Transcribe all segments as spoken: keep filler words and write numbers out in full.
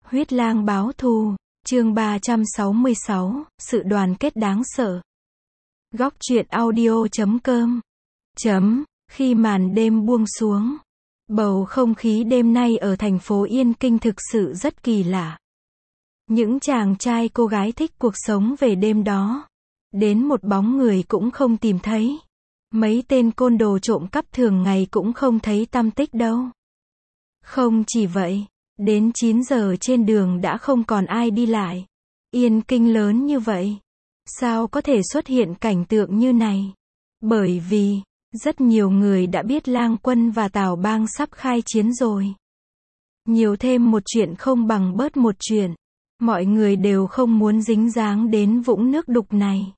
Huyết lang báo thù, chương ba trăm sáu mươi sáu, sự đoàn kết đáng sợ. Góc truyện audio chấm com chấm, khi màn đêm buông xuống. Bầu không khí đêm nay ở thành phố Yên Kinh thực sự rất kỳ lạ. Những chàng trai cô gái thích cuộc sống về đêm đó. Đến một bóng người cũng không tìm thấy. Mấy tên côn đồ trộm cắp thường ngày cũng không thấy tăm tích đâu. Không chỉ vậy, đến chín giờ trên đường đã không còn ai đi lại. Yên Kinh lớn như vậy, sao có thể xuất hiện cảnh tượng như này? Bởi vì, rất nhiều người đã biết Lang Quân và Tào Bang sắp khai chiến rồi. Nhiều thêm một chuyện không bằng bớt một chuyện. Mọi người đều không muốn dính dáng đến vũng nước đục này.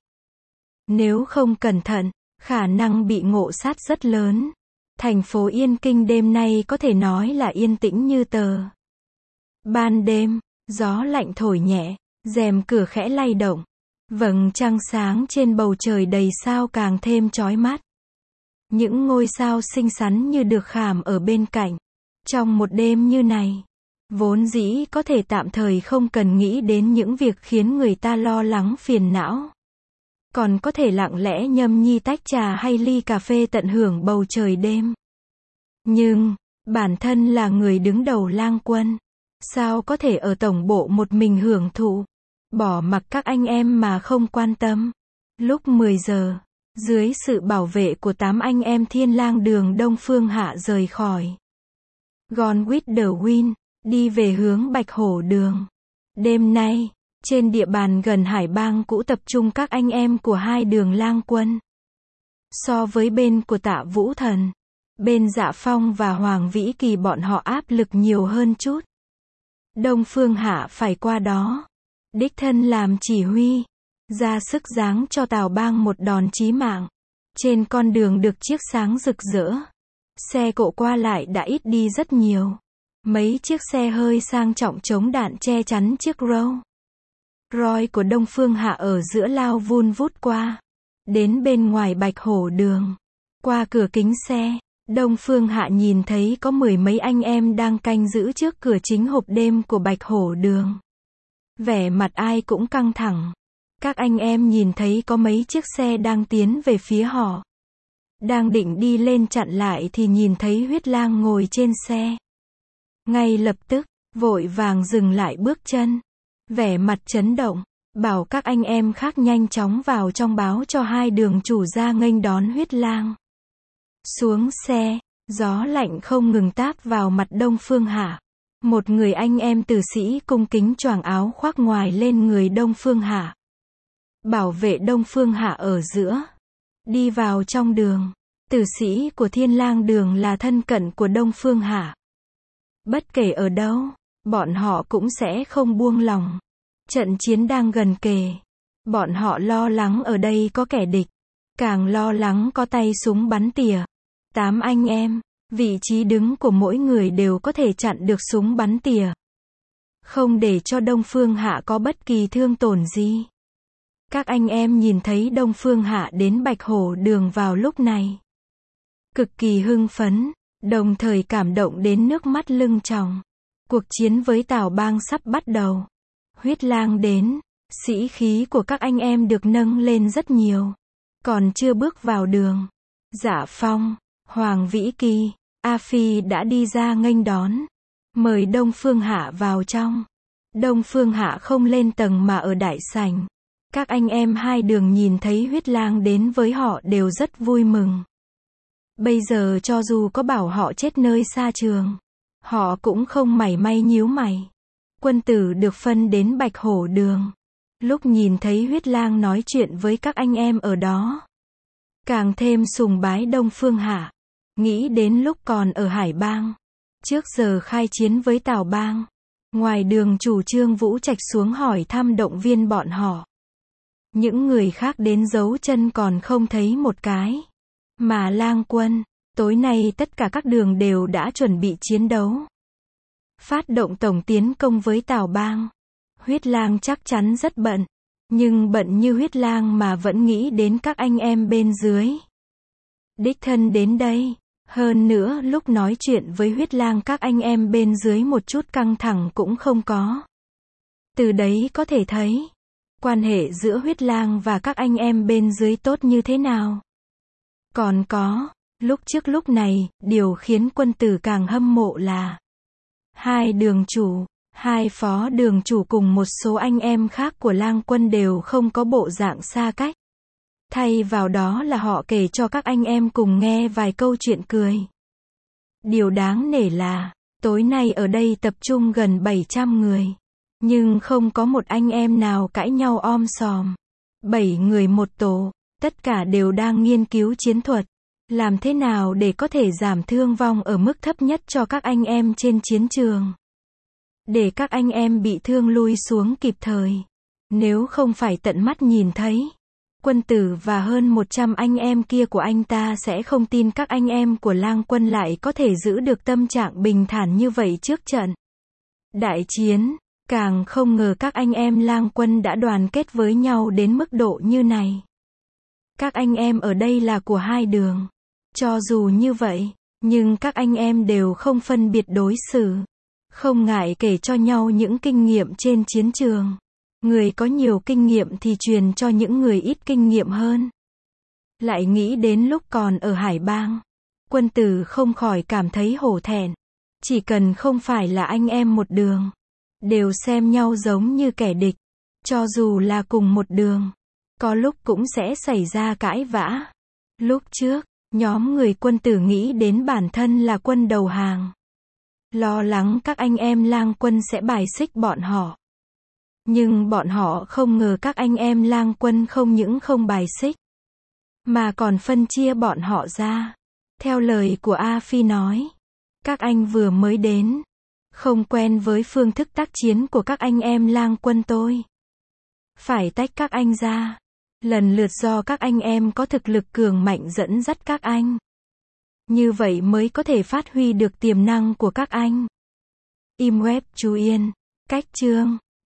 Nếu không cẩn thận, khả năng bị ngộ sát rất lớn. Thành phố Yên Kinh đêm nay có thể nói là yên tĩnh như tờ. Ban đêm, gió lạnh thổi nhẹ, rèm cửa khẽ lay động. Vầng trăng sáng trên bầu trời đầy sao càng thêm chói mắt. Những ngôi sao xinh xắn như được khảm ở bên cạnh. Trong một đêm như này, vốn dĩ có thể tạm thời không cần nghĩ đến những việc khiến người ta lo lắng phiền não. Còn có thể lặng lẽ nhâm nhi tách trà hay ly cà phê tận hưởng bầu trời đêm. Nhưng, bản thân là người đứng đầu Lang Quân. Sao có thể ở tổng bộ một mình hưởng thụ, bỏ mặc các anh em mà không quan tâm. Lúc mười giờ, dưới sự bảo vệ của tám anh em Thiên Lang Đường Đông Phương Hạ rời khỏi Gone with the Wind, đi về hướng Bạch Hổ Đường. Đêm nay, trên địa bàn gần Hải Bang cũ tập trung các anh em của hai đường Lang Quân. So với bên của Tạ Vũ Thần, bên Dạ Phong và Hoàng Vĩ Kỳ bọn họ áp lực nhiều hơn chút. Đông Phương Hạ phải qua đó, đích thân làm chỉ huy, ra sức giáng cho Tào Bang một đòn chí mạng. Trên con đường được chiếc sáng rực rỡ, xe cộ qua lại đã ít đi rất nhiều. Mấy chiếc xe hơi sang trọng chống đạn che chắn chiếc Rolls Royce của Đông Phương Hạ ở giữa lao vun vút qua. Đến bên ngoài Bạch Hổ Đường, qua cửa kính xe, Đông Phương Hạ nhìn thấy có mười mấy anh em đang canh giữ trước cửa chính hộp đêm của Bạch Hổ Đường. Vẻ mặt ai cũng căng thẳng. Các anh em nhìn thấy có mấy chiếc xe đang tiến về phía họ. Đang định đi lên chặn lại thì nhìn thấy Huyết Lang ngồi trên xe. Ngay lập tức, vội vàng dừng lại bước chân. Vẻ mặt chấn động, bảo các anh em khác nhanh chóng vào trong báo cho hai đường chủ ra nghênh đón Huyết Lang. Xuống xe, gió lạnh không ngừng táp vào mặt Đông Phương Hạ. Một người anh em tử sĩ cung kính choàng áo khoác ngoài lên người Đông Phương Hạ. Bảo vệ Đông Phương Hạ ở giữa. Đi vào trong đường. Tử sĩ của Thiên Lang Đường là thân cận của Đông Phương Hạ. Bất kể ở đâu, bọn họ cũng sẽ không buông lòng. Trận chiến đang gần kề. Bọn họ lo lắng ở đây có kẻ địch. Càng lo lắng có tay súng bắn tỉa. Tám anh em, vị trí đứng của mỗi người đều có thể chặn được súng bắn tỉa. Không để cho Đông Phương Hạ có bất kỳ thương tổn gì. Các anh em nhìn thấy Đông Phương Hạ đến Bạch Hổ Đường vào lúc này. Cực kỳ hưng phấn, đồng thời cảm động đến nước mắt lưng tròng. Cuộc chiến với Tào Bang sắp bắt đầu. Huyết Lang đến, sĩ khí của các anh em được nâng lên rất nhiều. Còn chưa bước vào đường, Dạ Phong, Hoàng Vĩ Kỳ, A Phi đã đi ra nghênh đón. Mời Đông Phương Hạ vào trong. Đông Phương Hạ không lên tầng mà ở đại sảnh. Các anh em hai đường nhìn thấy Huyết Lang đến với họ đều rất vui mừng. Bây giờ cho dù có bảo họ chết nơi xa trường, họ cũng không mảy may nhíu mày. Quân tử được phân đến Bạch Hổ Đường. Lúc nhìn thấy Huyết Lang nói chuyện với các anh em ở đó, càng thêm sùng bái Đông Phương Hạ. Nghĩ đến lúc còn ở Hải Bang, trước giờ khai chiến với Tào Bang, ngoài đường chủ Trương Vũ Trạch xuống hỏi thăm động viên bọn họ. Những người khác đến giấu chân còn không thấy một cái. Mà Lang Quân, tối nay tất cả các đường đều đã chuẩn bị chiến đấu. Phát động tổng tiến công với Tào Bang. Huyết Lang chắc chắn rất bận. Nhưng bận như Huyết Lang mà vẫn nghĩ đến các anh em bên dưới. Đích thân đến đây, Hơn nữa lúc nói chuyện với huyết lang các anh em bên dưới một chút căng thẳng cũng không có. Từ đấy có thể thấy, quan hệ giữa huyết lang và các anh em bên dưới tốt như thế nào. Còn có, lúc trước lúc này, điều khiến quân tử càng hâm mộ là hai đường chủ, hai phó đường chủ cùng một số anh em khác của lang quân đều không có bộ dạng xa cách. Thay vào đó là họ kể cho các anh em cùng nghe vài câu chuyện cười. Điều đáng nể là, tối nay ở đây tập trung gần bảy trăm người. Nhưng không có một anh em nào cãi nhau om sòm. Bảy người một tổ, tất cả đều đang nghiên cứu chiến thuật. Làm thế nào để có thể giảm thương vong ở mức thấp nhất cho các anh em trên chiến trường. Để các anh em bị thương lui xuống kịp thời. Nếu không phải tận mắt nhìn thấy, quân tử và hơn một trăm anh em kia của anh ta sẽ không tin các anh em của lang quân lại có thể giữ được tâm trạng bình thản như vậy trước trận đại chiến. Càng không ngờ các anh em lang quân đã đoàn kết với nhau đến mức độ như này. Các anh em ở đây là của hai đường. Cho dù như vậy, nhưng các anh em đều không phân biệt đối xử. Không ngại kể cho nhau những kinh nghiệm trên chiến trường. Người có nhiều kinh nghiệm thì truyền cho những người ít kinh nghiệm hơn. Lại nghĩ đến lúc còn ở Hải Bang, quân tử không khỏi cảm thấy hổ thẹn. Chỉ cần không phải là anh em một đường, đều xem nhau giống như kẻ địch. Cho dù là cùng một đường, có lúc cũng sẽ xảy ra cãi vã. Lúc trước, nhóm người quân tử nghĩ đến bản thân là quân đầu hàng. Lo lắng các anh em lang quân sẽ bài xích bọn họ. Nhưng bọn họ không ngờ các anh em lang quân không những không bài xích, mà còn phân chia bọn họ ra. Theo lời của A Phi nói, các anh vừa mới đến, không quen với phương thức tác chiến của các anh em lang quân tôi. Phải tách các anh ra. Lần lượt do các anh em có thực lực cường mạnh dẫn dắt các anh. Như vậy mới có thể phát huy được tiềm năng của các anh. Im web chú Yên. Cách chương